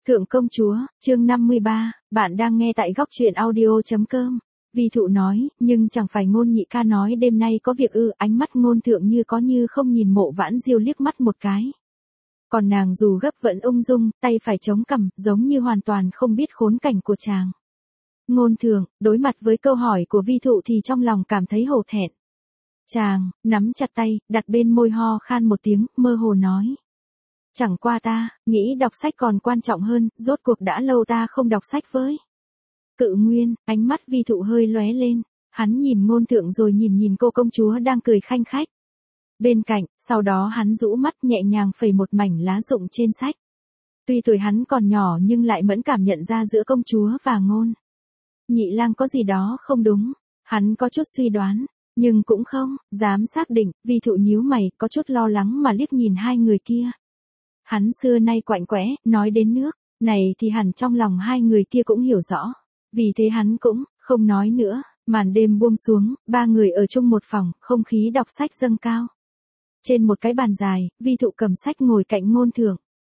Thượng công chúa, chương 53, bạn đang nghe tại góc truyện audio.com. Vi thụ nói, nhưng chẳng phải Ngôn nhị ca nói đêm nay có việc ư? Ánh mắt Ngôn thượng như có như không nhìn Mộ Vãn Diêu liếc mắt một cái. Còn nàng dù gấp vẫn ung dung, tay phải chống cằm, giống như hoàn toàn không biết khốn cảnh của chàng. Ngôn thượng, đối mặt với câu hỏi của vi thụ thì trong lòng cảm thấy hổ thẹn. Chàng, nắm chặt tay, đặt bên môi ho khan một tiếng, mơ hồ nói. Chẳng qua ta, nghĩ đọc sách còn quan trọng hơn, rốt cuộc đã lâu ta không đọc sách với. Cự Nguyên, ánh mắt vi thụ hơi lóe lên, hắn nhìn Ngôn thượng rồi nhìn cô công chúa đang cười khanh khách. Bên cạnh, sau đó hắn rũ mắt nhẹ nhàng phẩy một mảnh lá rụng trên sách. Tuy tuổi hắn còn nhỏ nhưng lại mẫn cảm nhận ra giữa công chúa và Ngôn nhị lang có gì đó không đúng, hắn có chút suy đoán, nhưng cũng không dám xác định. Vi thụ nhíu mày, có chút lo lắng mà liếc nhìn hai người kia. Hắn xưa nay quạnh quẽ, nói đến nước này thì hẳn trong lòng hai người kia cũng hiểu rõ. Vì thế hắn cũng không nói nữa. Màn đêm buông xuống, ba người ở chung một phòng, không khí đọc sách dâng cao. Trên một cái bàn dài, vi thụ cầm sách ngồi cạnh Ngôn thượng.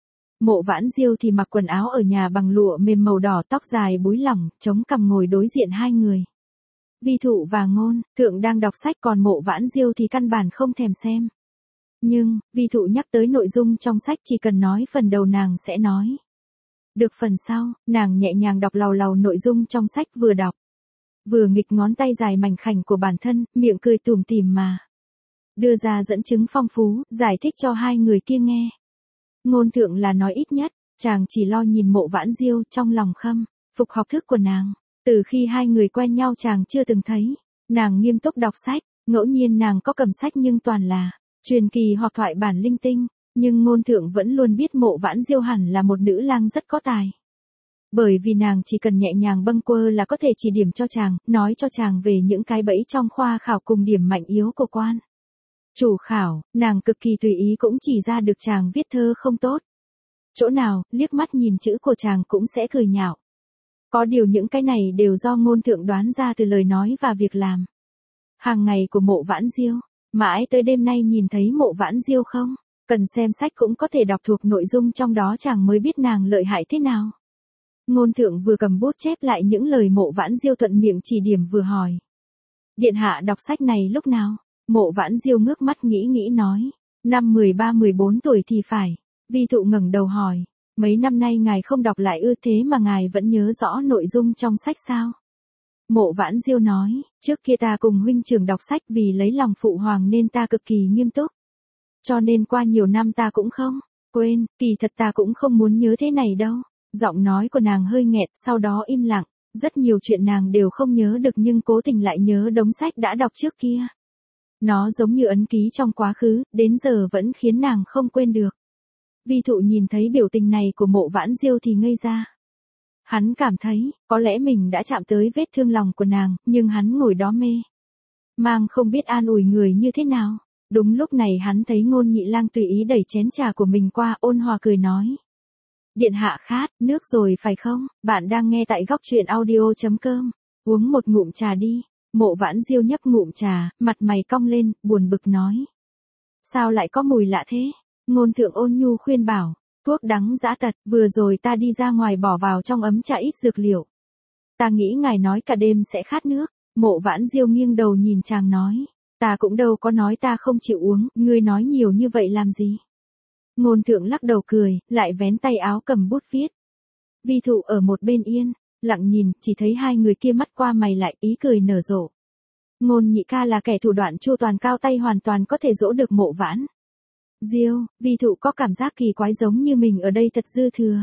Mộ Vãn Diêu thì mặc quần áo ở nhà bằng lụa mềm màu đỏ, tóc dài búi lỏng, chống cằm ngồi đối diện hai người. Vi thụ và Ngôn thượng đang đọc sách, còn Mộ Vãn Diêu thì căn bản không thèm xem. Nhưng, vi thụ nhắc tới nội dung trong sách, chỉ cần nói phần đầu nàng sẽ nói. Được phần sau, nàng nhẹ nhàng đọc làu làu nội dung trong sách, vừa đọc vừa nghịch ngón tay dài mảnh khảnh của bản thân, miệng cười tủm tỉm mà đưa ra dẫn chứng phong phú, giải thích cho hai người kia nghe. Ngôn thượng là nói ít nhất, chàng chỉ lo nhìn Mộ Vãn Diêu, trong lòng khâm phục học thức của nàng. Từ khi hai người quen nhau chàng chưa từng thấy nàng nghiêm túc đọc sách, ngẫu nhiên nàng có cầm sách nhưng toàn là truyền kỳ hoặc thoại bản linh tinh, nhưng Ngôn thượng vẫn luôn biết Mộ Vãn Diêu hẳn là một nữ lang rất có tài. Bởi vì nàng chỉ cần nhẹ nhàng bâng quơ là có thể chỉ điểm cho chàng, nói cho chàng về những cái bẫy trong khoa khảo cùng điểm mạnh yếu của quan chủ khảo. Nàng cực kỳ tùy ý cũng chỉ ra được chàng viết thơ không tốt chỗ nào, liếc mắt nhìn chữ của chàng cũng sẽ cười nhạo. Có điều những cái này đều do Ngôn thượng đoán ra từ lời nói và việc làm hàng ngày của Mộ Vãn Diêu. Mãi tới đêm nay nhìn thấy Mộ Vãn Diêu không cần xem sách cũng có thể đọc thuộc nội dung trong đó, chàng mới biết nàng lợi hại thế nào. Ngôn thượng vừa cầm bút chép lại những lời Mộ Vãn Diêu thuận miệng chỉ điểm vừa hỏi. Điện hạ đọc sách này lúc nào? Mộ Vãn Diêu ngước mắt nghĩ nói. Năm 13-14 tuổi thì phải. Vi thụ ngẩng đầu hỏi. Mấy năm nay ngài không đọc lại ư? Thế mà ngài vẫn nhớ rõ nội dung trong sách sao? Mộ Vãn Diêu nói. Trước kia ta cùng huynh trưởng đọc sách, vì lấy lòng phụ hoàng nên ta cực kỳ nghiêm túc. Cho nên qua nhiều năm ta cũng không quên, kỳ thật ta cũng không muốn nhớ thế này đâu. Giọng nói của nàng hơi nghẹt, sau đó im lặng. Rất nhiều chuyện nàng đều không nhớ được nhưng cố tình lại nhớ đống sách đã đọc trước kia. Nó giống như ấn ký trong quá khứ, đến giờ vẫn khiến nàng không quên được. Vi thụ nhìn thấy biểu tình này của Mộ Vãn Diêu thì ngây ra. Hắn cảm thấy, có lẽ mình đã chạm tới vết thương lòng của nàng, nhưng hắn ngồi đó mê mang không biết an ủi người như thế nào. Đúng lúc này hắn thấy Ngôn nhị lang tùy ý đẩy chén trà của mình qua, ôn hòa cười nói. Điện hạ khát nước rồi phải không? Bạn đang nghe tại góc truyện audio.com. Uống một ngụm trà đi. Mộ Vãn Diêu nhấp ngụm trà, mặt mày cong lên, buồn bực nói. Sao lại có mùi lạ thế? Ngôn thượng ôn nhu khuyên bảo. Thuốc đắng dã tật, vừa rồi ta đi ra ngoài bỏ vào trong ấm trà ít dược liệu. Ta nghĩ ngài nói cả đêm sẽ khát nước. Mộ Vãn Diêu nghiêng đầu nhìn chàng nói. Ta cũng đâu có nói ta không chịu uống, ngươi nói nhiều như vậy làm gì? Ngôn thượng lắc đầu cười, lại vén tay áo cầm bút viết. Vi thụ ở một bên yên lặng nhìn, chỉ thấy hai người kia mắt qua mày lại, ý cười nở rộ. Ngôn nhị ca là kẻ thủ đoạn chu toàn, cao tay hoàn toàn có thể dỗ được Mộ Vãn Diêu. Vi thụ có cảm giác kỳ quái, giống như mình ở đây thật dư thừa.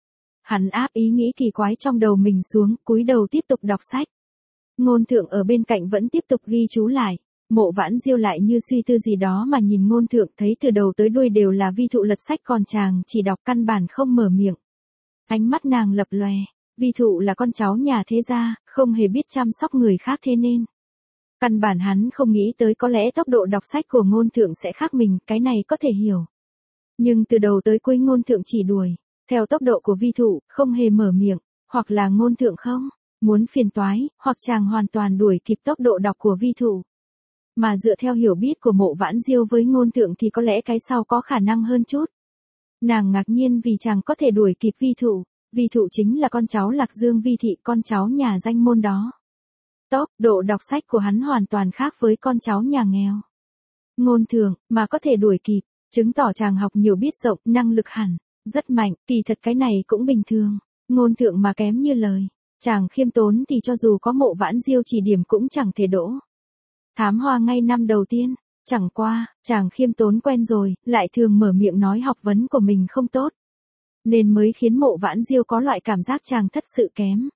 Hắn áp ý nghĩ kỳ quái trong đầu mình xuống, cúi đầu tiếp tục đọc sách. Ngôn thượng ở bên cạnh vẫn tiếp tục ghi chú lại. Mộ Vãn Diêu lại như suy tư gì đó mà nhìn Ngôn thượng, thấy từ đầu tới đuôi đều là vi thụ lật sách, còn chàng chỉ đọc căn bản không mở miệng. Ánh mắt nàng lập lòe. Vi thụ là con cháu nhà thế gia, không hề biết chăm sóc người khác, thế nên căn bản hắn không nghĩ tới có lẽ tốc độ đọc sách của Ngôn thượng sẽ khác mình, cái này có thể hiểu. Nhưng từ đầu tới cuối Ngôn thượng chỉ đuổi theo tốc độ của vi thụ, không hề mở miệng, hoặc là Ngôn thượng không muốn phiền toái, hoặc chàng hoàn toàn đuổi kịp tốc độ đọc của vi thụ. Mà dựa theo hiểu biết của Mộ Vãn Diêu với Ngôn thượng thì có lẽ cái sau có khả năng hơn chút. Nàng ngạc nhiên vì chàng có thể đuổi kịp vi thụ. Vi Thụ chính là con cháu Lạc Dương Vi Thị, con cháu nhà danh môn đó. Tốc độ đọc sách của hắn hoàn toàn khác với con cháu nhà nghèo. Ngôn Thượng, mà có thể đuổi kịp, chứng tỏ chàng học nhiều biết rộng, năng lực hẳn, rất mạnh, kỳ thật cái này cũng bình thường. Ngôn Thượng mà kém như lời, chàng khiêm tốn thì cho dù có Mộ Vãn Diêu chỉ điểm cũng chẳng thể đỗ. Thám hoa ngay năm đầu tiên, chẳng qua, chàng khiêm tốn quen rồi, lại thường mở miệng nói học vấn của mình không tốt. Nên mới khiến Mộ Vãn Diêu có loại cảm giác chàng thất sự kém.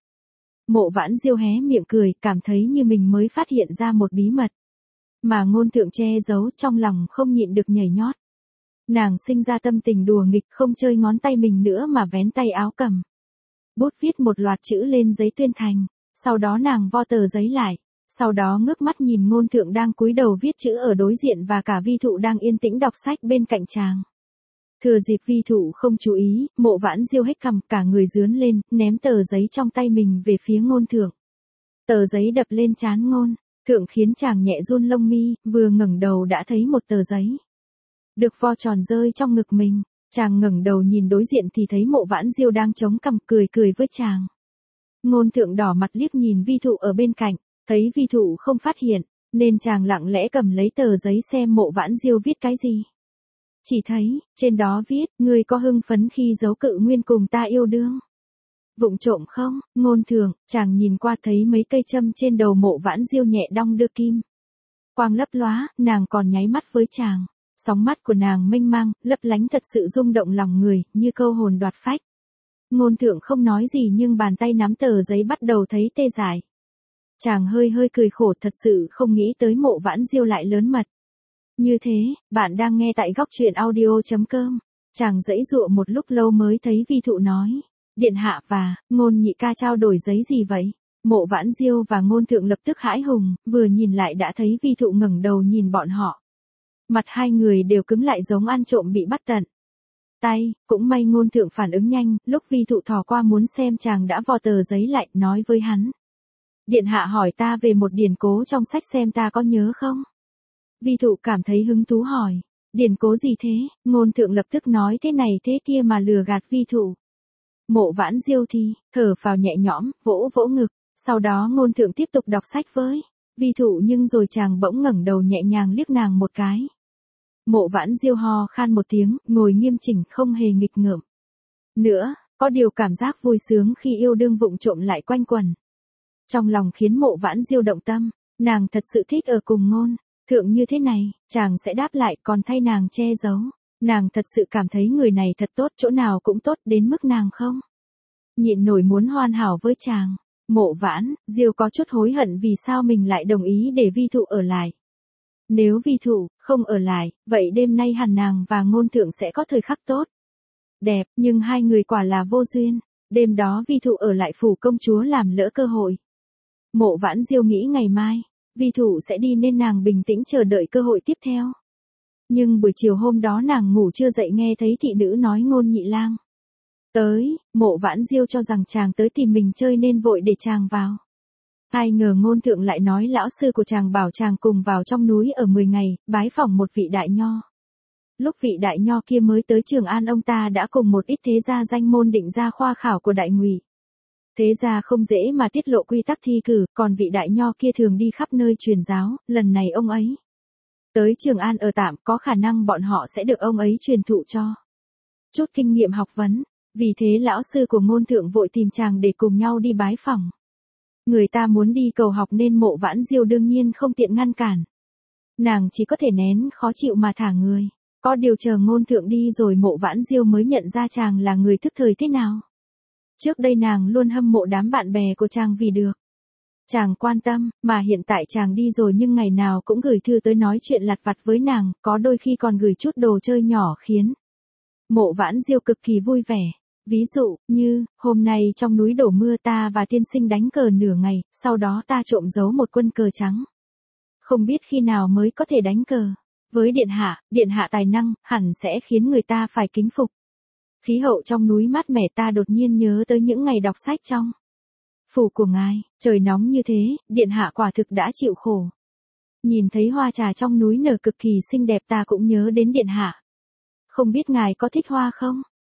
Mộ Vãn Diêu hé miệng cười, cảm thấy như mình mới phát hiện ra một bí mật. Mà Ngôn Thượng che giấu trong lòng không nhịn được nhảy nhót. Nàng sinh ra tâm tình đùa nghịch, không chơi ngón tay mình nữa mà vén tay áo cầm. Bút viết một loạt chữ lên giấy tuyên thành, sau đó nàng vo tờ giấy lại, sau đó ngước mắt nhìn Ngôn Thượng đang cúi đầu viết chữ ở đối diện và cả Vi Thụ đang yên tĩnh đọc sách bên cạnh chàng. Thừa dịp Vi Thụ không chú ý, Mộ Vãn Diêu hếch cằm, cả người rướn lên, ném tờ giấy trong tay mình về phía Ngôn Thượng. Tờ giấy đập lên trán Ngôn Thượng khiến chàng nhẹ run lông mi, vừa ngẩng đầu đã thấy một tờ giấy được vo tròn rơi trong ngực mình. Chàng ngẩng đầu nhìn đối diện thì thấy Mộ Vãn Diêu đang chống cằm cười cười với chàng. Ngôn Thượng đỏ mặt liếc nhìn Vi Thụ ở bên cạnh, thấy Vi Thụ không phát hiện, nên chàng lặng lẽ cầm lấy tờ giấy xem Mộ Vãn Diêu viết cái gì. Chỉ thấy, trên đó viết, ngươi có hưng phấn khi giấu cự nguyên cùng ta yêu đương. Vụng trộm không? Ngôn Thượng, chàng nhìn qua thấy mấy cây châm trên đầu Mộ Vãn Diêu nhẹ đong đưa kim. Quang lấp lóa, nàng còn nháy mắt với chàng. Sóng mắt của nàng mênh mang, lấp lánh thật sự rung động lòng người, như câu hồn đoạt phách. Ngôn Thượng không nói gì nhưng bàn tay nắm tờ giấy bắt đầu thấy tê dại. Chàng hơi hơi cười khổ, thật sự không nghĩ tới Mộ Vãn Diêu lại lớn mật. Như thế, bạn đang nghe tại góc truyện audio.com. Chàng giãy giụa một lúc lâu mới thấy Vi Thụ nói. Điện hạ và Ngôn nhị ca trao đổi giấy gì vậy? Mộ Vãn Diêu và Ngôn Thượng lập tức hãi hùng, vừa nhìn lại đã thấy Vi Thụ ngẩng đầu nhìn bọn họ. Mặt hai người đều cứng lại giống ăn trộm bị bắt tận tay, cũng may Ngôn Thượng phản ứng nhanh, lúc Vi Thụ thò qua muốn xem chàng đã vò tờ giấy lại, nói với hắn. Điện hạ hỏi ta về một điển cố trong sách xem ta có nhớ không? Vi Thụ cảm thấy hứng thú hỏi, điển cố gì thế? Ngôn Thượng lập tức nói thế này thế kia mà lừa gạt Vi Thụ. Mộ Vãn Diêu thì, thở phào nhẹ nhõm, vỗ vỗ ngực, sau đó Ngôn Thượng tiếp tục đọc sách với Vi Thụ nhưng rồi chàng bỗng ngẩng đầu nhẹ nhàng liếc nàng một cái. Mộ Vãn Diêu ho khan một tiếng, ngồi nghiêm chỉnh không hề nghịch ngợm. Nữa, có điều cảm giác vui sướng khi yêu đương vụng trộm lại quanh quẩn. Trong lòng khiến Mộ Vãn Diêu động tâm, nàng thật sự thích ở cùng Ngôn Thượng như thế này, chàng sẽ đáp lại còn thay nàng che giấu. Nàng thật sự cảm thấy người này thật tốt, chỗ nào cũng tốt đến mức nàng không nhịn nổi muốn hoàn hảo với chàng. Mộ Vãn Diêu có chút hối hận vì sao mình lại đồng ý để Vi Thụ ở lại. Nếu Vi Thụ không ở lại, vậy đêm nay hẳn nàng và Ngôn Thượng sẽ có thời khắc tốt đẹp, nhưng hai người quả là vô duyên. Đêm đó Vi Thụ ở lại phủ công chúa làm lỡ cơ hội. Mộ Vãn Diêu nghĩ ngày mai Vi Thụ sẽ đi nên nàng bình tĩnh chờ đợi cơ hội tiếp theo. Nhưng buổi chiều hôm đó nàng ngủ chưa dậy nghe thấy thị nữ nói Ngôn nhị lang tới. Mộ Vãn Diêu cho rằng chàng tới tìm mình chơi nên vội để chàng vào. Ai ngờ Ngôn Thượng lại nói lão sư của chàng bảo chàng cùng vào trong núi ở 10 ngày, bái phỏng một vị đại nho. Lúc vị đại nho kia mới tới Trường An ông ta đã cùng một ít thế gia danh môn định ra khoa khảo của đại ngụy. Thế gia không dễ mà tiết lộ quy tắc thi cử, còn vị đại nho kia thường đi khắp nơi truyền giáo, lần này ông ấy tới Trường An ở tạm, có khả năng bọn họ sẽ được ông ấy truyền thụ cho chút kinh nghiệm học vấn. Vì thế lão sư của Ngôn Thượng vội tìm chàng để cùng nhau đi bái phỏng. Người ta muốn đi cầu học nên Mộ Vãn Diêu đương nhiên không tiện ngăn cản. Nàng chỉ có thể nén khó chịu mà thả người. Có điều chờ Ngôn Thượng đi rồi Mộ Vãn Diêu mới nhận ra chàng là người thức thời thế nào. Trước đây nàng luôn hâm mộ đám bạn bè của chàng vì được chàng quan tâm, mà hiện tại chàng đi rồi nhưng ngày nào cũng gửi thư tới nói chuyện lặt vặt với nàng, có đôi khi còn gửi chút đồ chơi nhỏ khiến Mộ Vãn Diêu cực kỳ vui vẻ. Ví dụ, như, hôm nay trong núi đổ mưa ta và tiên sinh đánh cờ nửa ngày, sau đó ta trộm giấu một quân cờ trắng. Không biết khi nào mới có thể đánh cờ. Với điện hạ tài năng, hẳn sẽ khiến người ta phải kính phục. Khí hậu trong núi mát mẻ ta đột nhiên nhớ tới những ngày đọc sách trong phủ của ngài, trời nóng như thế, điện hạ quả thực đã chịu khổ. Nhìn thấy hoa trà trong núi nở cực kỳ xinh đẹp ta cũng nhớ đến điện hạ. Không biết ngài có thích hoa không?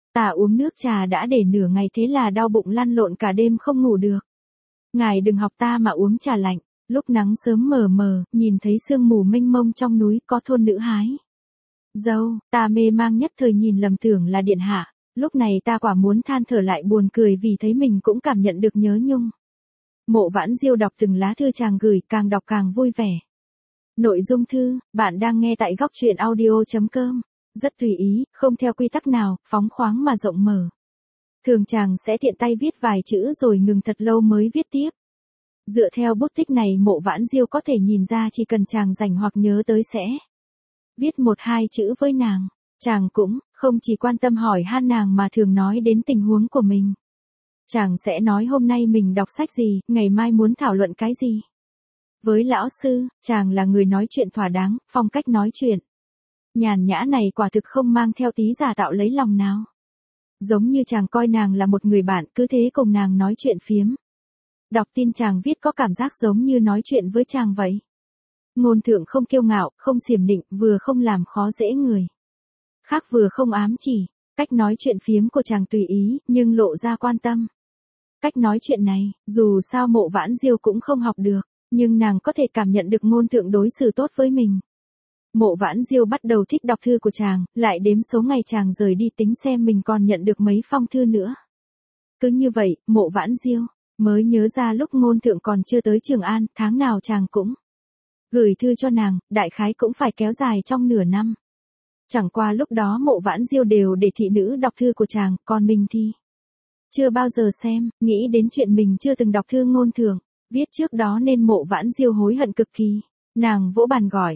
Ta uống nước trà đã để nửa ngày thế là đau bụng lăn lộn cả đêm không ngủ được. Ngài đừng học ta mà uống trà lạnh. Lúc nắng sớm mờ mờ, nhìn thấy sương mù mênh mông trong núi có thôn nữ hái dâu, ta mê mang nhất thời nhìn lầm tưởng là điện hạ. Lúc này ta quả muốn than thở lại buồn cười vì thấy mình cũng cảm nhận được nhớ nhung. Mộ Vãn Diêu đọc từng lá thư chàng gửi, càng đọc càng vui vẻ. Nội dung thư, bạn đang nghe tại góc truyện audio.com. Rất tùy ý, không theo quy tắc nào, phóng khoáng mà rộng mở. Thường chàng sẽ tiện tay viết vài chữ rồi ngừng thật lâu mới viết tiếp. Dựa theo bút tích này Mộ Vãn Diêu có thể nhìn ra chỉ cần chàng rảnh hoặc nhớ tới sẽ viết một hai chữ với nàng. Chàng cũng không chỉ quan tâm hỏi han nàng mà thường nói đến tình huống của mình. Chàng sẽ nói hôm nay mình đọc sách gì, ngày mai muốn thảo luận cái gì. Với lão sư, chàng là người nói chuyện thỏa đáng, phong cách nói chuyện nhàn nhã này quả thực không mang theo tí giả tạo lấy lòng nào. Giống như chàng coi nàng là một người bạn, cứ thế cùng nàng nói chuyện phiếm. Đọc tin chàng viết có cảm giác giống như nói chuyện với chàng vậy. Ngôn thượng không kiêu ngạo, không xiểm nịnh, vừa không làm khó dễ người khác vừa không ám chỉ. Cách nói chuyện phiếm của chàng tùy ý, nhưng lộ ra quan tâm. Cách nói chuyện này, dù sao Mộ Vãn Diêu cũng không học được, nhưng nàng có thể cảm nhận được ngôn thượng đối xử tốt với mình. Mộ Vãn Diêu bắt đầu thích đọc thư của chàng, lại đếm số ngày chàng rời đi tính xem mình còn nhận được mấy phong thư nữa. Cứ như vậy, Mộ Vãn Diêu mới nhớ ra lúc ngôn thượng còn chưa tới Trường An, tháng nào chàng cũng gửi thư cho nàng, đại khái cũng phải kéo dài trong nửa năm. Chẳng qua lúc đó Mộ Vãn Diêu đều để thị nữ đọc thư của chàng, còn mình thì chưa bao giờ xem, nghĩ đến chuyện mình chưa từng đọc thư ngôn thượng, viết trước đó nên Mộ Vãn Diêu hối hận cực kỳ. Nàng vỗ bàn gọi,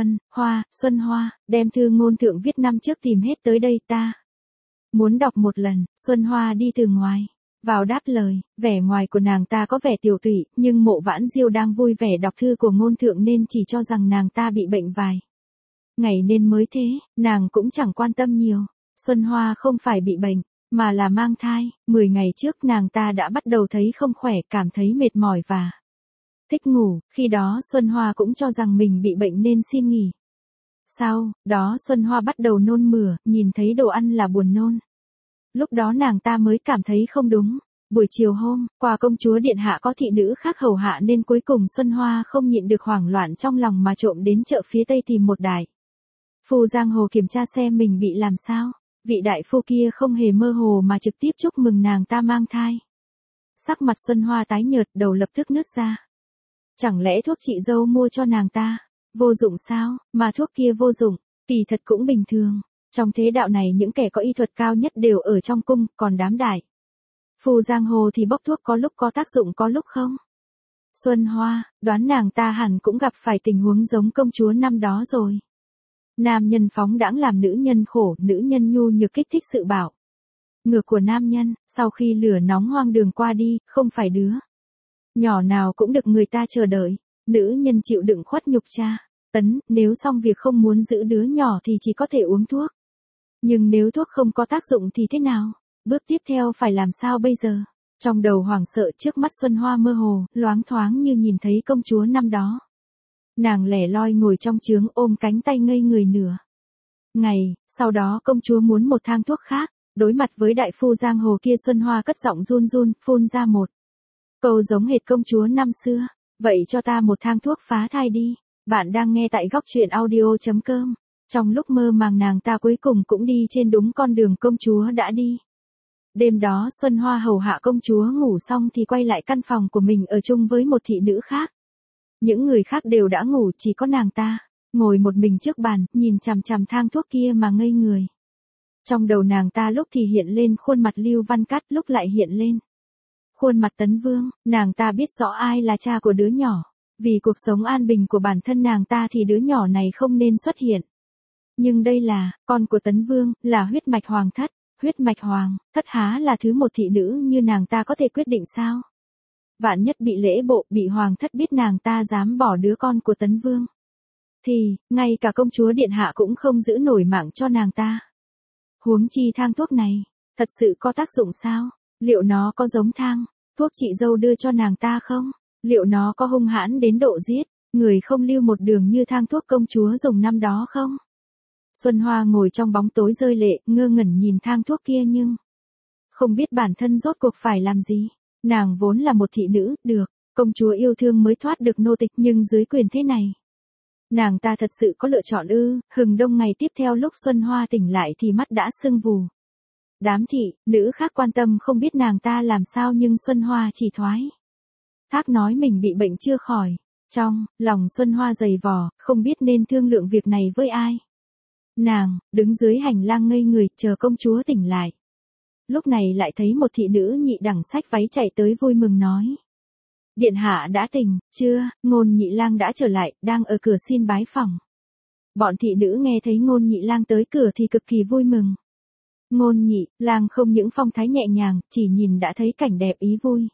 Xuân Hoa, đem thư ngôn thượng viết năm trước tìm hết tới đây ta. Muốn đọc một lần, Xuân Hoa đi từ ngoài vào đáp lời, vẻ ngoài của nàng ta có vẻ tiểu tụy, nhưng Mộ Vãn Diêu đang vui vẻ đọc thư của ngôn thượng nên chỉ cho rằng nàng ta bị bệnh vài ngày nên mới thế, nàng cũng chẳng quan tâm nhiều. Xuân Hoa không phải bị bệnh, mà là mang thai, 10 ngày trước nàng ta đã bắt đầu thấy không khỏe, cảm thấy mệt mỏi và thích ngủ, khi đó Xuân Hoa cũng cho rằng mình bị bệnh nên xin nghỉ. Sau đó Xuân Hoa bắt đầu nôn mửa, nhìn thấy đồ ăn là buồn nôn. Lúc đó nàng ta mới cảm thấy không đúng. Buổi chiều hôm qua công chúa điện hạ có thị nữ khác hầu hạ nên cuối cùng Xuân Hoa không nhịn được hoảng loạn trong lòng mà trộm đến chợ phía tây tìm một đại phu giang hồ kiểm tra xem mình bị làm sao. Vị đại phu kia không hề mơ hồ mà trực tiếp chúc mừng nàng ta mang thai. Sắc mặt Xuân Hoa tái nhợt, đầu lập tức nứt ra. Chẳng lẽ thuốc chị dâu mua cho nàng ta vô dụng sao? Mà thuốc kia vô dụng, kỳ thật cũng bình thường. Trong thế đạo này những kẻ có y thuật cao nhất đều ở trong cung, còn đám đại phu giang hồ thì bốc thuốc có lúc có tác dụng có lúc không. Xuân Hoa đoán nàng ta hẳn cũng gặp phải tình huống giống công chúa năm đó rồi. Nam nhân phóng đãng làm nữ nhân khổ, nữ nhân nhu nhược kích thích sự bảo ngược của nam nhân. Sau khi lửa nóng hoang đường qua đi, không phải đứa nhỏ nào cũng được người ta chờ đợi. Nữ nhân chịu đựng khuất nhục tra tấn, nếu xong việc không muốn giữ đứa nhỏ thì chỉ có thể uống thuốc. Nhưng nếu thuốc không có tác dụng thì thế nào? Bước tiếp theo phải làm sao bây giờ? Trong đầu hoảng sợ, trước mắt Xuân Hoa mơ hồ, loáng thoáng như nhìn thấy công chúa năm đó. Nàng lẻ loi ngồi trong trướng ôm cánh tay ngây người nửa ngày, sau đó công chúa muốn một thang thuốc khác. Đối mặt với đại phu giang hồ kia Xuân Hoa cất giọng run run, phun ra một câu giống hệt công chúa năm xưa. Vậy cho ta một thang thuốc phá thai đi. Bạn đang nghe tại góc truyện audio.com. Trong lúc mơ màng nàng ta cuối cùng cũng đi trên đúng con đường công chúa đã đi. Đêm đó Xuân Hoa hầu hạ công chúa ngủ xong thì quay lại căn phòng của mình ở chung với một thị nữ khác. Những người khác đều đã ngủ, chỉ có nàng ta ngồi một mình trước bàn, nhìn chằm chằm thang thuốc kia mà ngây người. Trong đầu nàng ta lúc thì hiện lên khuôn mặt Lưu Văn Cát, lúc lại hiện lên khuôn mặt Tấn Vương. Nàng ta biết rõ ai là cha của đứa nhỏ. Vì cuộc sống an bình của bản thân nàng ta thì đứa nhỏ này không nên xuất hiện. Nhưng đây là con của Tấn Vương, là huyết mạch hoàng thất. Huyết mạch hoàng thất há là thứ một thị nữ như nàng ta có thể quyết định sao? Vạn nhất bị lễ bộ, bị hoàng thất biết nàng ta dám bỏ đứa con của Tấn Vương, thì ngay cả công chúa điện hạ cũng không giữ nổi mạng cho nàng ta. Huống chi thang thuốc này thật sự có tác dụng sao? Liệu nó có giống thang thuốc chị dâu đưa cho nàng ta không? Liệu nó có hung hãn đến độ giết người không lưu một đường như thang thuốc công chúa dùng năm đó không? Xuân Hoa ngồi trong bóng tối rơi lệ, ngơ ngẩn nhìn thang thuốc kia nhưng không biết bản thân rốt cuộc phải làm gì. Nàng vốn là một thị nữ, được, công chúa yêu thương mới thoát được nô tịch nhưng dưới quyền thế này. Nàng ta thật sự có lựa chọn ư? Hừng đông ngày tiếp theo lúc Xuân Hoa tỉnh lại thì mắt đã sưng vù. Đám thị nữ khác quan tâm không biết nàng ta làm sao nhưng Xuân Hoa chỉ thoái thác nói mình bị bệnh chưa khỏi. Trong lòng Xuân Hoa dày vò, không biết nên thương lượng việc này với ai. Nàng đứng dưới hành lang ngây người chờ công chúa tỉnh lại. Lúc này lại thấy một thị nữ nhị đẳng xách váy chạy tới vui mừng nói. Điện hạ đã tỉnh, chưa? Ngôn Nhị Lang đã trở lại, đang ở cửa xin bái phỏng. Bọn thị nữ nghe thấy Ngôn Nhị Lang tới cửa thì cực kỳ vui mừng. Ngôn Nhị Lang không những phong thái nhẹ nhàng, chỉ nhìn đã thấy cảnh đẹp ý vui.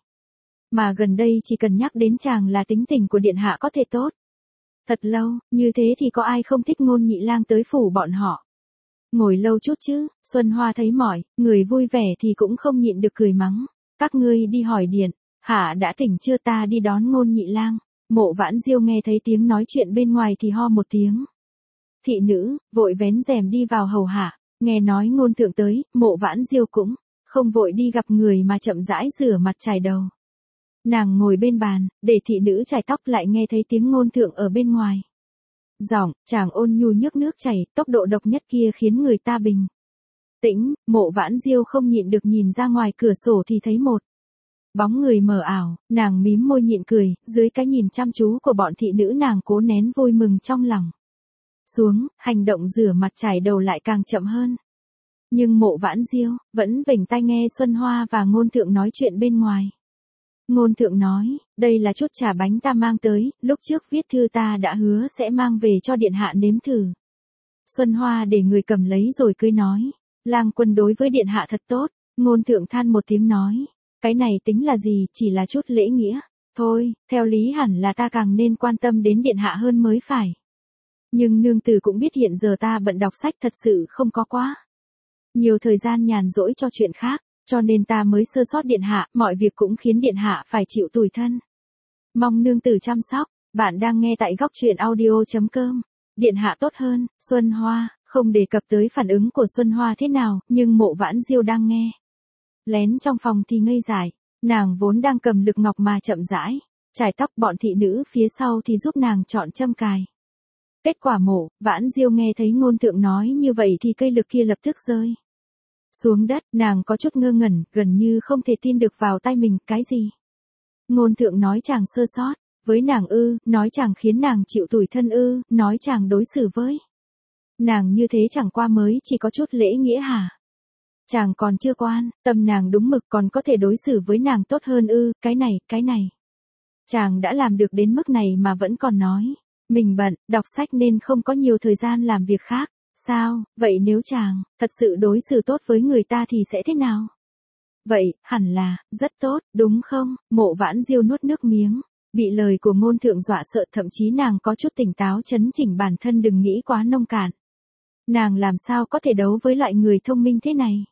Mà gần đây chỉ cần nhắc đến chàng là tính tình của điện hạ có thể tốt. Thật lâu, như thế thì có ai không thích Ngôn Nhị Lang tới phủ bọn họ. Ngồi lâu chút chứ, Xuân Hoa thấy mỏi, người vui vẻ thì cũng không nhịn được cười mắng. Các ngươi đi hỏi điện, hạ đã tỉnh chưa, ta đi đón Ngôn Nhị Lang. Mộ Vãn Diêu nghe thấy tiếng nói chuyện bên ngoài thì ho một tiếng. Thị nữ, vội vén rèm đi vào hầu hạ, nghe nói Ngôn thượng tới, Mộ Vãn Diêu cũng không vội đi gặp người mà chậm rãi rửa mặt chải đầu. Nàng ngồi bên bàn, để thị nữ chải tóc lại nghe thấy tiếng Ngôn thượng ở bên ngoài. Giọng chàng ôn nhu nhức nước chảy, tốc độ độc nhất kia khiến người ta bình tĩnh. Mộ Vãn Diêu không nhịn được nhìn ra ngoài cửa sổ thì thấy một bóng người mờ ảo, nàng mím môi nhịn cười, dưới cái nhìn chăm chú của bọn thị nữ nàng cố nén vui mừng trong lòng. Xuống, hành động rửa mặt chải đầu lại càng chậm hơn. Nhưng Mộ Vãn Diêu vẫn vểnh tai nghe Xuân Hoa và Ngôn thượng nói chuyện bên ngoài. Ngôn thượng nói, đây là chút trà bánh ta mang tới, lúc trước viết thư ta đã hứa sẽ mang về cho điện hạ nếm thử. Xuân Hoa để người cầm lấy rồi cười nói, Lang quân đối với điện hạ thật tốt. Ngôn thượng than một tiếng nói, cái này tính là gì, chỉ là chút lễ nghĩa. Thôi, theo lý hẳn là ta càng nên quan tâm đến điện hạ hơn mới phải. Nhưng nương tử cũng biết hiện giờ ta bận đọc sách thật sự không có quá nhiều thời gian nhàn rỗi cho chuyện khác. Cho nên ta mới sơ sót điện hạ, mọi việc cũng khiến điện hạ phải chịu tủi thân. Mong nương tử chăm sóc. Bạn đang nghe tại góc truyện audio.com. Điện hạ tốt hơn, Xuân Hoa, không đề cập tới phản ứng của Xuân Hoa thế nào, nhưng Mộ Vãn Diêu đang nghe lén trong phòng thì ngây dại. Nàng vốn đang cầm lược ngọc mà chậm rãi chải tóc, bọn thị nữ phía sau thì giúp nàng chọn châm cài. Kết quả Mộ Vãn Diêu nghe thấy Ngôn thượng nói như vậy thì cây lược kia lập tức rơi xuống đất. Nàng có chút ngơ ngẩn, gần như không thể tin được vào tai mình. Cái gì? Ngôn thượng nói chàng sơ sót với nàng ư? Nói chàng khiến nàng chịu tủi thân ư? Nói chàng đối xử với nàng như thế chẳng qua mới chỉ có chút lễ nghĩa hả? Chàng còn chưa quan tâm nàng đúng mực, còn có thể đối xử với nàng tốt hơn ư? Cái này chàng đã làm được đến mức này mà vẫn còn nói mình bận đọc sách nên không có nhiều thời gian làm việc khác. Sao, vậy nếu chàng thật sự đối xử tốt với người ta thì sẽ thế nào? Vậy, hẳn là rất tốt, đúng không? Mộ Vãn Diêu nuốt nước miếng, bị lời của Ngôn thượng dọa sợ, thậm chí nàng có chút tỉnh táo chấn chỉnh bản thân đừng nghĩ quá nông cạn. Nàng làm sao có thể đấu với loại người thông minh thế này?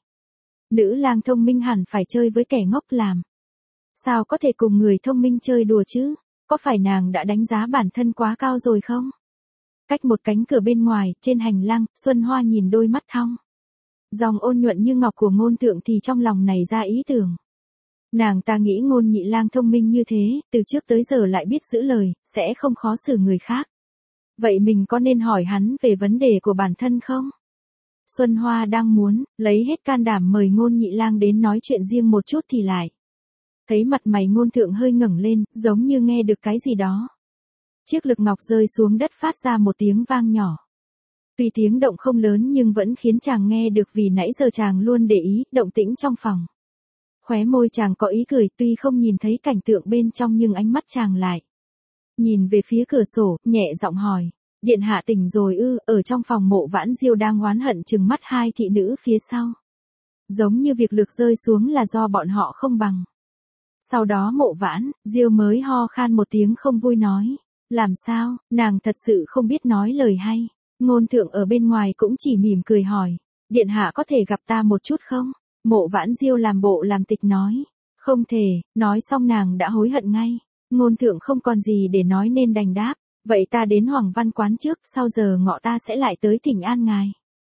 Nữ lang thông minh hẳn phải chơi với kẻ ngốc làm. Sao có thể cùng người thông minh chơi đùa chứ? Có phải nàng đã đánh giá bản thân quá cao rồi không? Cách một cánh cửa bên ngoài, trên hành lang, Xuân Hoa nhìn đôi mắt thong dòng ôn nhuận như ngọc của Ngôn thượng thì trong lòng này ra ý tưởng. Nàng ta nghĩ Ngôn Nhị Lang thông minh như thế, từ trước tới giờ lại biết giữ lời, sẽ không khó xử người khác. Vậy mình có nên hỏi hắn về vấn đề của bản thân không? Xuân Hoa đang muốn lấy hết can đảm mời Ngôn Nhị Lang đến nói chuyện riêng một chút thì lại thấy mặt mày Ngôn thượng hơi ngẩng lên, giống như nghe được cái gì đó. Chiếc lược ngọc rơi xuống đất phát ra một tiếng vang nhỏ. Tuy tiếng động không lớn nhưng vẫn khiến chàng nghe được vì nãy giờ chàng luôn để ý động tĩnh trong phòng. Khóe môi chàng có ý cười, tuy không nhìn thấy cảnh tượng bên trong nhưng ánh mắt chàng lại nhìn về phía cửa sổ, nhẹ giọng hỏi, điện hạ tỉnh rồi ư? Ở trong phòng Mộ Vãn Diêu đang oán hận trừng mắt hai thị nữ phía sau. Giống như việc lược rơi xuống là do bọn họ không bằng. Sau đó Mộ Vãn Diêu mới ho khan một tiếng không vui nói, làm sao, nàng thật sự không biết nói lời hay. Ngôn thượng ở bên ngoài cũng chỉ mỉm cười hỏi, điện hạ có thể gặp ta một chút không? Mộ Vãn Diêu làm bộ làm tịch nói, không thể. Nói xong nàng đã hối hận ngay. Ngôn thượng không còn gì để nói nên đành đáp, Vậy ta đến Hoàng Văn Quán trước, sau giờ ngọ ta sẽ lại tới thỉnh an ngài.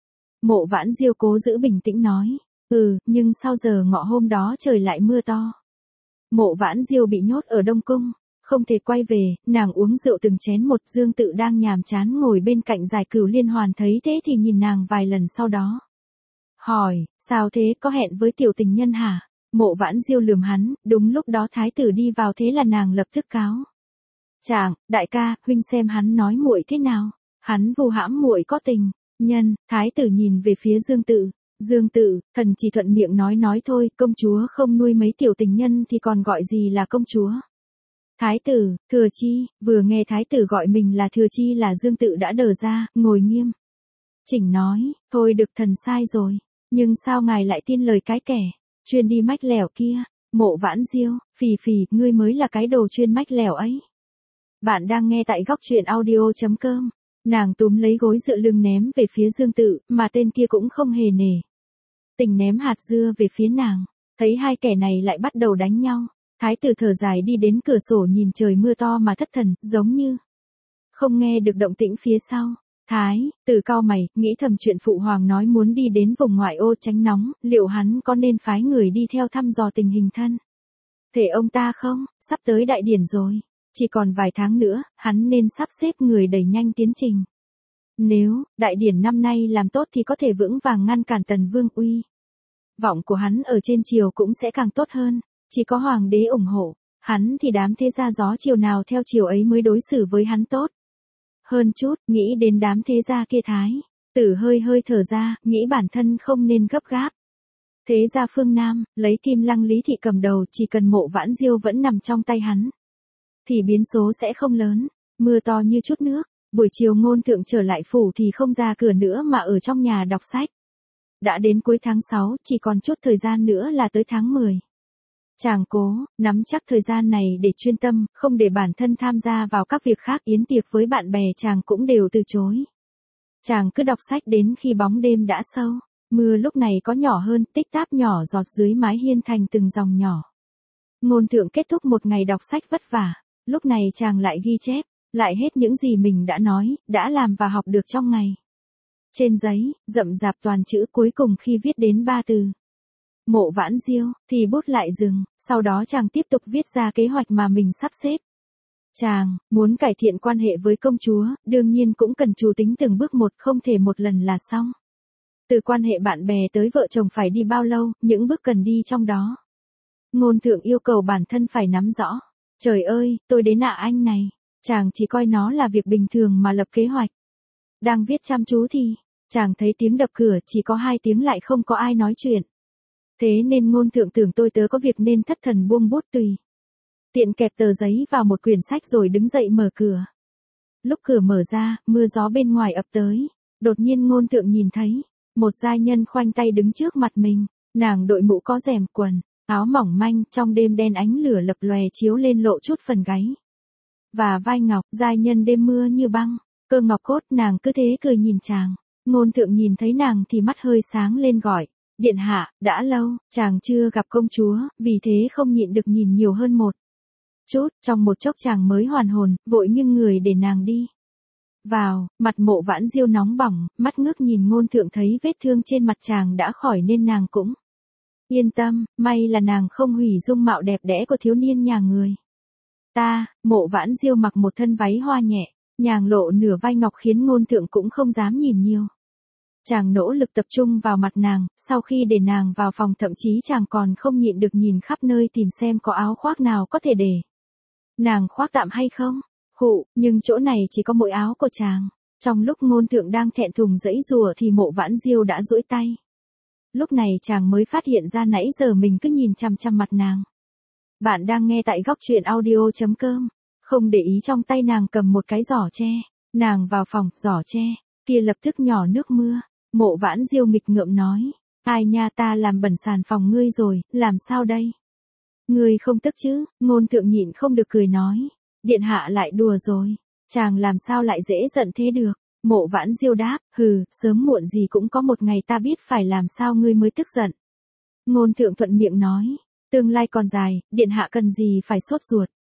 Mộ Vãn Diêu cố giữ bình tĩnh nói. Nhưng sau giờ ngọ hôm đó trời lại mưa to. Mộ Vãn Diêu bị nhốt ở Đông Cung, không thể quay về, nàng uống rượu từng chén một. Dương Tự đang nhàm chán ngồi bên cạnh Giải Cửu Liên Hoàn thấy thế thì nhìn nàng vài lần sau đó. Hỏi, sao thế, có hẹn với tiểu tình nhân hả? Mộ Vãn Diêu lườm hắn, đúng lúc đó thái tử đi vào thế là nàng lập tức cáo. Chàng, đại ca, huynh xem hắn nói muội thế nào? Hắn vu hãm muội có tình nhân. Thái tử nhìn về phía Dương Tự. Dương Tự, thần chỉ thuận miệng nói thôi, công chúa không nuôi mấy tiểu tình nhân thì còn gọi gì là công chúa. Thái tử, Thừa Chi, vừa nghe thái tử gọi mình là Thừa Chi là Dương Tự đã đờ ra, ngồi nghiêm. Chỉnh nói, thôi được, thần sai rồi, nhưng sao ngài lại tin lời cái kẻ chuyên đi mách lẻo kia? Mộ Vãn Diêu, phì, ngươi mới là cái đồ chuyên mách lẻo ấy. Bạn đang nghe tại góc truyện audio.com. Nàng túm lấy gối dựa lưng ném về phía Dương Tự, mà tên kia cũng không hề nể tình ném hạt dưa về phía nàng. Thấy hai kẻ này lại bắt đầu đánh nhau, thái tử thở dài đi đến cửa sổ nhìn trời mưa to mà thất thần, giống như không nghe được động tĩnh phía sau. Thái tử cau mày, nghĩ thầm chuyện phụ hoàng nói muốn đi đến vùng ngoại ô tránh nóng, liệu hắn có nên phái người đi theo thăm dò tình hình thân thể ông ta không? Sắp tới đại điển rồi, chỉ còn vài tháng nữa, hắn nên sắp xếp người đẩy nhanh tiến trình. Nếu đại điển năm nay làm tốt thì có thể vững vàng ngăn cản Tần Vương uy vọng của hắn ở trên triều cũng sẽ càng tốt hơn. Chỉ có hoàng đế ủng hộ hắn thì đám thế gia gió triều nào theo triều ấy mới đối xử với hắn tốt hơn chút. Nghĩ đến đám thế gia kia, thái tử hơi thở ra, nghĩ bản thân không nên gấp gáp. Thế gia phương Nam, lấy Kim Lăng Lý Thị cầm đầu, chỉ cần Mộ Vãn Diêu vẫn nằm trong tay hắn thì biến số sẽ không lớn. Mưa to như chút nước, buổi chiều Ngôn Thượng trở lại phủ thì không ra cửa nữa mà ở trong nhà đọc sách. Đã đến cuối tháng 6, chỉ còn chút thời gian nữa là tới tháng 10. Chàng cố nắm chắc thời gian này để chuyên tâm, không để bản thân tham gia vào các việc khác. Yến tiệc với bạn bè chàng cũng đều từ chối. Chàng cứ đọc sách đến khi bóng đêm đã sâu. Mưa lúc này có nhỏ hơn, tích táp nhỏ giọt dưới mái hiên thành từng dòng nhỏ. Ngôn Thượng kết thúc một ngày đọc sách vất vả, lúc này chàng lại ghi chép lại hết những gì mình đã nói, đã làm và học được trong ngày. Trên giấy, rậm rạp toàn chữ, cuối cùng khi viết đến 3 từ Mộ Vãn Diêu, thì bút lại dừng, sau đó chàng tiếp tục viết ra kế hoạch mà mình sắp xếp. Chàng muốn cải thiện quan hệ với công chúa, đương nhiên cũng cần chủ tính từng bước một, không thể một lần là xong. Từ quan hệ bạn bè tới vợ chồng phải đi bao lâu, những bước cần đi trong đó. Ngôn Thượng yêu cầu bản thân phải nắm rõ. Trời ơi, tôi đến anh này. Chàng chỉ coi nó là việc bình thường mà lập kế hoạch. Đang viết chăm chú thì, chàng thấy tiếng đập cửa, chỉ có 2 tiếng lại không có ai nói chuyện. Thế nên Ngôn Thượng tưởng tôi tớ có việc nên thất thần buông bút tùy tiện kẹp tờ giấy vào một quyển sách rồi đứng dậy mở cửa. Lúc cửa mở ra, mưa gió bên ngoài ập tới. Đột nhiên Ngôn Thượng nhìn thấy một giai nhân khoanh tay đứng trước mặt mình. Nàng đội mũ có rèm, quần áo mỏng manh, trong đêm đen ánh lửa lập lòe chiếu lên lộ chút phần gáy và vai ngọc. Giai nhân đêm mưa như băng, cơ ngọc cốt. Nàng cứ thế cười nhìn chàng. Ngôn Thượng nhìn thấy nàng thì mắt hơi sáng lên, gọi: Điện hạ, đã lâu chàng chưa gặp công chúa, vì thế không nhịn được nhìn nhiều hơn một chút. Trong một chốc chàng mới hoàn hồn, vội nghiêng người để nàng đi vào. Mặt Mộ Vãn Diêu nóng bỏng, mắt ngước nhìn Ngôn Thượng thấy vết thương trên mặt chàng đã khỏi nên nàng cũng yên tâm. May là nàng không hủy dung mạo đẹp đẽ của thiếu niên nhà người ta. Mộ Vãn Diêu mặc một thân váy hoa nhẹ, nhàng lộ nửa vai ngọc khiến Ngôn Thượng cũng không dám nhìn nhiều. Chàng nỗ lực tập trung vào mặt nàng, sau khi để nàng vào phòng thậm chí chàng còn không nhịn được nhìn khắp nơi tìm xem có áo khoác nào có thể để nàng khoác tạm hay không. Khụ, nhưng chỗ này chỉ có mỗi áo của chàng. Trong lúc Ngôn Thượng đang thẹn thùng giãy giụa thì Mộ Vãn Diêu đã duỗi tay. Lúc này chàng mới phát hiện ra nãy giờ mình cứ nhìn chằm chằm mặt nàng. Bạn đang nghe tại góc truyện audio.com. Không để ý trong tay nàng cầm một cái giỏ tre. Nàng vào phòng, giỏ tre kia lập tức nhỏ nước mưa. Mộ Vãn Diêu nghịch ngợm nói: Ai nha, ta làm bẩn sàn phòng ngươi rồi, làm sao đây? Ngươi không tức chứ? Ngôn Thượng nhịn không được cười nói: Điện hạ lại đùa rồi. Chàng làm sao lại dễ giận thế được? Mộ Vãn Diêu đáp: Hừ, sớm muộn gì cũng có một ngày ta biết phải làm sao ngươi mới tức giận. Ngôn Thượng thuận miệng nói: Tương lai còn dài, điện hạ cần gì phải sốt ruột.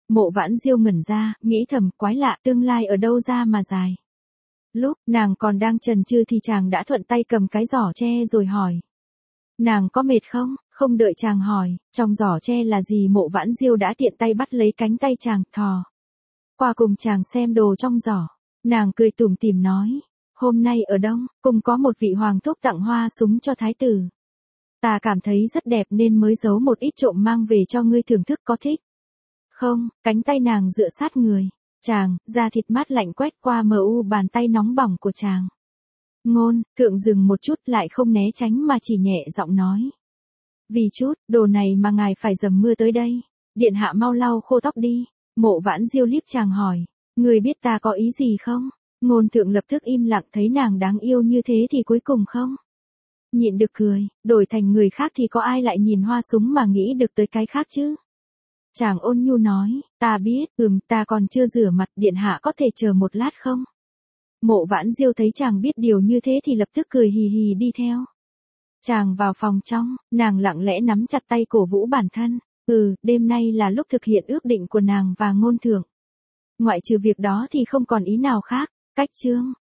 Mộ Vãn Diêu ngẩn ra, nghĩ thầm quái lạ tương lai ở đâu ra mà dài. Lúc nàng còn đang chần chừ thì chàng đã thuận tay cầm cái giỏ tre rồi hỏi. Nàng có mệt không? Không đợi chàng hỏi, trong giỏ tre là gì Mộ Vãn Diêu đã tiện tay bắt lấy cánh tay chàng, thò qua cùng chàng xem đồ trong giỏ. Nàng cười tủm tỉm nói, hôm nay ở Đông, cùng có một vị hoàng thúc tặng hoa súng cho thái tử. Ta cảm thấy rất đẹp nên mới giấu một ít trộm mang về cho ngươi thưởng thức, có thích không? Cánh tay nàng dựa sát người chàng, da thịt mát lạnh quét qua mờ u bàn tay nóng bỏng của chàng. Ngôn Thượng dừng một chút lại không né tránh mà chỉ nhẹ giọng nói. Vì chút, đồ này mà ngài phải dầm mưa tới đây. Điện hạ mau lau khô tóc đi. Mộ Vãn Diêu liếc chàng hỏi, người biết ta có ý gì không? Ngôn Thượng lập tức im lặng, thấy nàng đáng yêu như thế thì cuối cùng không nhịn được cười, đổi thành người khác thì có ai lại nhìn hoa súng mà nghĩ được tới cái khác chứ? Chàng ôn nhu nói, ta biết, ta còn chưa rửa mặt, điện hạ có thể chờ một lát không? Mộ Vãn Diêu thấy chàng biết điều như thế thì lập tức cười hì hì đi theo chàng vào phòng trong, nàng lặng lẽ nắm chặt tay cổ vũ bản thân. Đêm nay là lúc thực hiện ước định của nàng và Ngôn Thượng. Ngoại trừ việc đó thì không còn ý nào khác. Cách chương